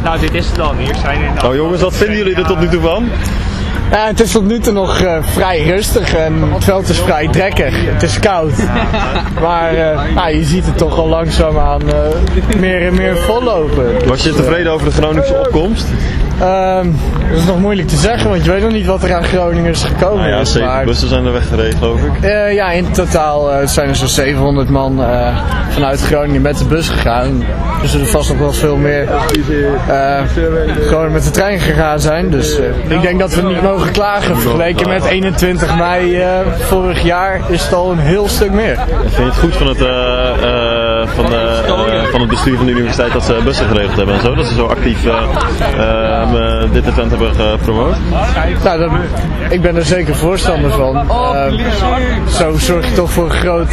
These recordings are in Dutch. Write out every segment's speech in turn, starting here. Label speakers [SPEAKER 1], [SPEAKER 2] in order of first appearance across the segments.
[SPEAKER 1] Nou, dit is het dan. Hier zijn we.
[SPEAKER 2] Nou jongens, wat vinden jullie er tot nu toe van?
[SPEAKER 3] Ja, het is tot nu toe nog vrij rustig en het veld is vrij drekkig. Het is koud. Maar je ziet het toch al langzaamaan meer en meer vollopen.
[SPEAKER 2] Was je tevreden over de Groningse opkomst?
[SPEAKER 3] Dat is nog moeilijk te zeggen, want je weet nog niet wat er aan Groningers gekomen
[SPEAKER 2] Nou ja,
[SPEAKER 3] is.
[SPEAKER 2] 7 bussen zijn er weggereden, geloof ik.
[SPEAKER 3] Ja, in totaal zijn er zo'n 700 man vanuit Groningen met de bus gegaan. Dus er vast nog wel veel meer gewoon met de trein gegaan zijn. Dus ik denk dat we niet mogen klagen. Vergeleken met 21 mei vorig jaar is het al een heel stuk meer.
[SPEAKER 2] Vind je het goed van het bestuur van de universiteit dat ze bussen geregeld hebben en zo? Dat ze zo actief dit event hebben gepromoot?
[SPEAKER 3] Nou, ik ben er zeker voorstander van. Zo zorg je toch voor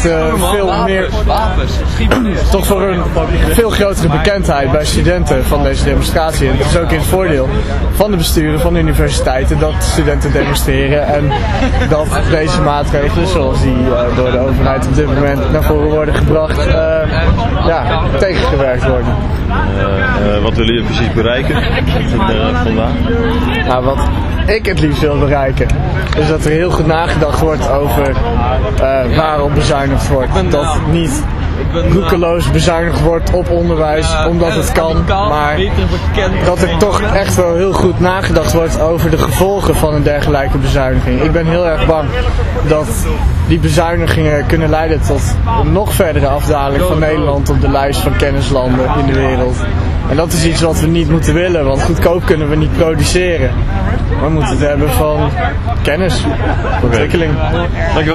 [SPEAKER 3] een veel grotere bekendheid bij studenten van deze demonstratie. En het is ook in het voordeel van de besturen van de universiteiten dat studenten demonstreren en dat deze maatregelen zoals die door de overheid op dit moment naar voren worden gebracht tegengewerkt worden.
[SPEAKER 2] Wat willen jullie precies bereiken vandaag?
[SPEAKER 3] Nou, wat ik het liefst wil bereiken is dat er heel goed nagedacht wordt over waarop bezuinigd wordt. Dat niet roekeloos bezuinigd wordt op onderwijs omdat het kan, maar dat er toch echt wel heel goed nagedacht wordt over de gevolgen van een dergelijke bezuiniging. Ik ben heel erg bang dat die bezuinigingen kunnen leiden tot een nog verdere afdaling van Nederland op de lijst van kennislanden in de wereld. En dat is iets wat we niet moeten willen, want goedkoop kunnen we niet produceren. We moeten het hebben van kennis, ontwikkeling.
[SPEAKER 2] Dankjewel.